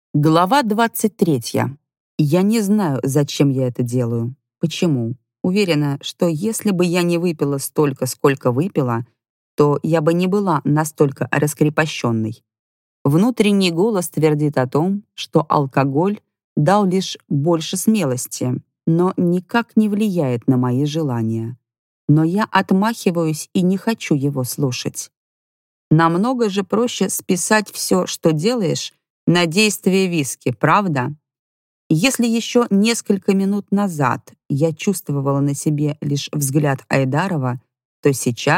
Глава 23. Я не знаю, зачем я это делаю. Почему? Уверена, что если бы я не выпила столько, сколько выпила, то я бы не была настолько раскрепощенной. Внутренний голос твердит о том, что алкоголь дал лишь больше смелости, но никак не влияет на мои желания. Но я отмахиваюсь и не хочу его слушать. Намного же проще списать все, что делаешь, на действие виски, правда? Если еще несколько минут назад я чувствовала на себе лишь взгляд Айдарова, то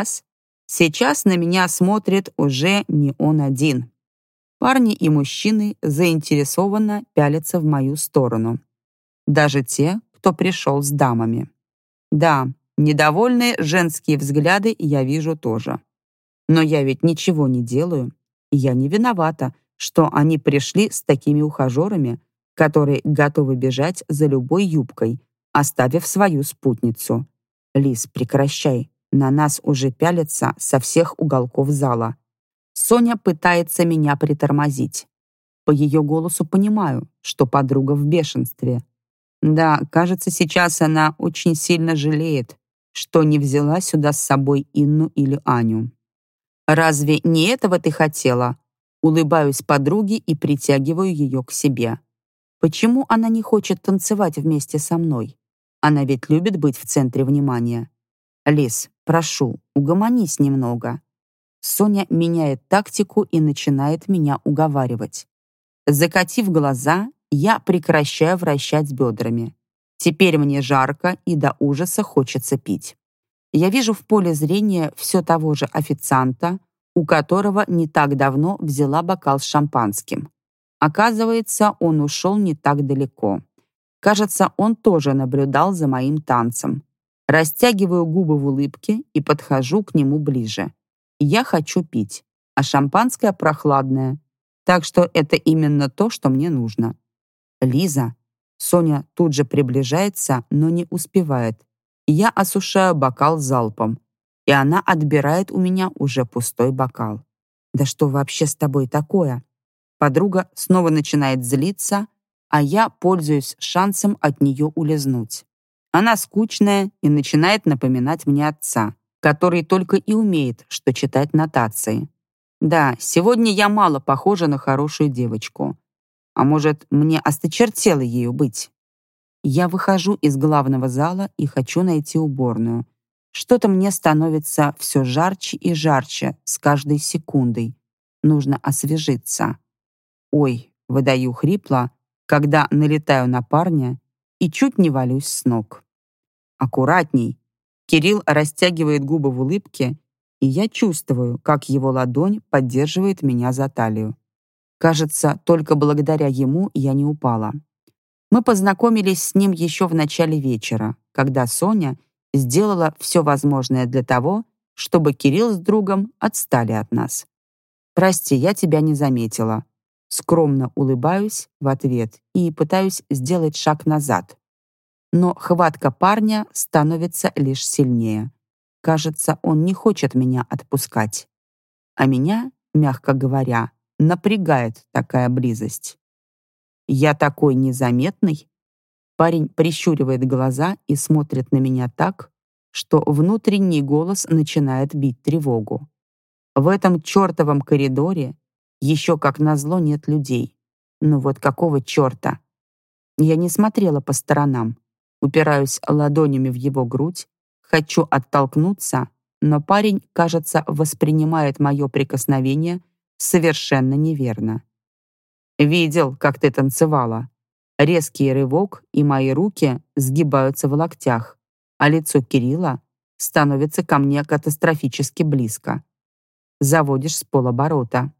сейчас на меня смотрит уже не он один. Парни и мужчины заинтересованно пялятся в мою сторону. Даже те, кто пришел с дамами. Да, недовольные женские взгляды я вижу тоже. Но я ведь ничего не делаю. Я не виновата, что они пришли с такими ухажерами, которые готовы бежать за любой юбкой, оставив свою спутницу. Лиз, прекращай. На нас уже пялятся со всех уголков зала. Соня пытается меня притормозить. По ее голосу понимаю, что подруга в бешенстве. Да, кажется, сейчас она очень сильно жалеет, что не взяла сюда с собой Инну или Аню. «Разве не этого ты хотела?» Улыбаюсь подруге и притягиваю ее к себе. Почему она не хочет танцевать вместе со мной? Она ведь любит быть в центре внимания. Лиз, прошу, угомонись немного. Соня меняет тактику и начинает меня уговаривать. Закатив глаза, я прекращаю вращать бедрами. Теперь мне жарко и до ужаса хочется пить. Я вижу в поле зрения все того же официанта, у которого не так давно взяла бокал с шампанским. Оказывается, он ушел не так далеко. Кажется, он тоже наблюдал за моим танцем. Растягиваю губы в улыбке и подхожу к нему ближе. Я хочу пить, а шампанское прохладное, так что это именно то, что мне нужно. Лиза. Соня тут же приближается, но не успевает. Я осушаю бокал залпом, и она отбирает у меня уже пустой бокал. Да что вообще с тобой такое? Подруга снова начинает злиться, а я пользуюсь шансом от нее улизнуть. Она скучная и начинает напоминать мне отца, который только и умеет, что читать нотации. Да, сегодня я мало похожа на хорошую девочку. А может, мне осточертело ею быть? Я выхожу из главного зала и хочу найти уборную. Что-то мне становится все жарче и жарче с каждой секундой. Нужно освежиться. Ой, выдаю хрипло, когда налетаю на парня и чуть не валюсь с ног. Аккуратней. Кирилл растягивает губы в улыбке, и я чувствую, как его ладонь поддерживает меня за талию. Кажется, только благодаря ему я не упала. Мы познакомились с ним еще в начале вечера, когда Соня сделала все возможное для того, чтобы Кирилл с другом отстали от нас. «Прости, я тебя не заметила». Скромно улыбаюсь в ответ и пытаюсь сделать шаг назад. Но хватка парня становится лишь сильнее. Кажется, он не хочет меня отпускать. А меня, мягко говоря, напрягает такая близость. Я такой незаметный? Парень прищуривает глаза и смотрит на меня так, что внутренний голос начинает бить тревогу. В этом чертовом коридоре еще как назло нет людей. Ну вот какого черта? Я не смотрела по сторонам. Упираюсь ладонями в его грудь, хочу оттолкнуться, но парень, кажется, воспринимает мое прикосновение совершенно неверно. «Видел, как ты танцевала». Резкий рывок, и мои руки сгибаются в локтях, а лицо Кирилла становится ко мне катастрофически близко. Заводишь с полоборота.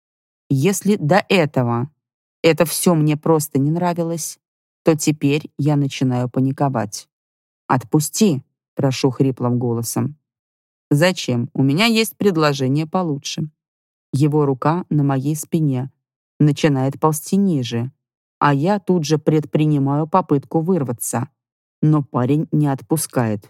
Если до этого это все мне просто не нравилось, то теперь я начинаю паниковать. «Отпусти», — прошу хриплым голосом. «Зачем? У меня есть предложение получше». Его рука на моей спине начинает ползти ниже, а я тут же предпринимаю попытку вырваться, но парень не отпускает.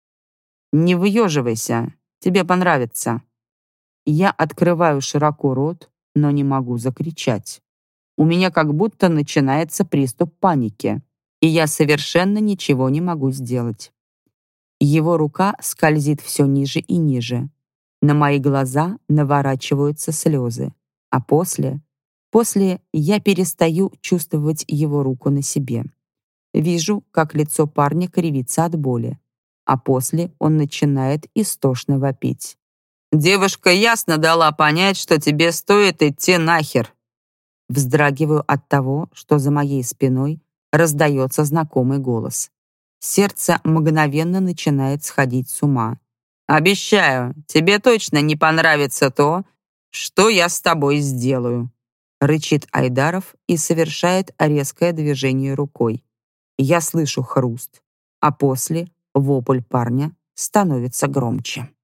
«Не выеживайся, тебе понравится». Я открываю широко рот, но не могу закричать. у меня как будто начинается приступ паники, и я совершенно ничего не могу сделать. Его рука скользит все ниже и ниже. На мои глаза наворачиваются слезы, а после я перестаю чувствовать его руку на себе. Вижу, как лицо парня кривится от боли, а после он начинает истошно вопить. «Девушка ясно дала понять, что тебе стоит идти нахер!» Вздрагиваю от того, что за моей спиной раздается знакомый голос. Сердце мгновенно начинает сходить с ума. «Обещаю, тебе точно не понравится то, что я с тобой сделаю», рычит Айдаров и совершает резкое движение рукой. Я слышу хруст, а после вопль парня становится громче.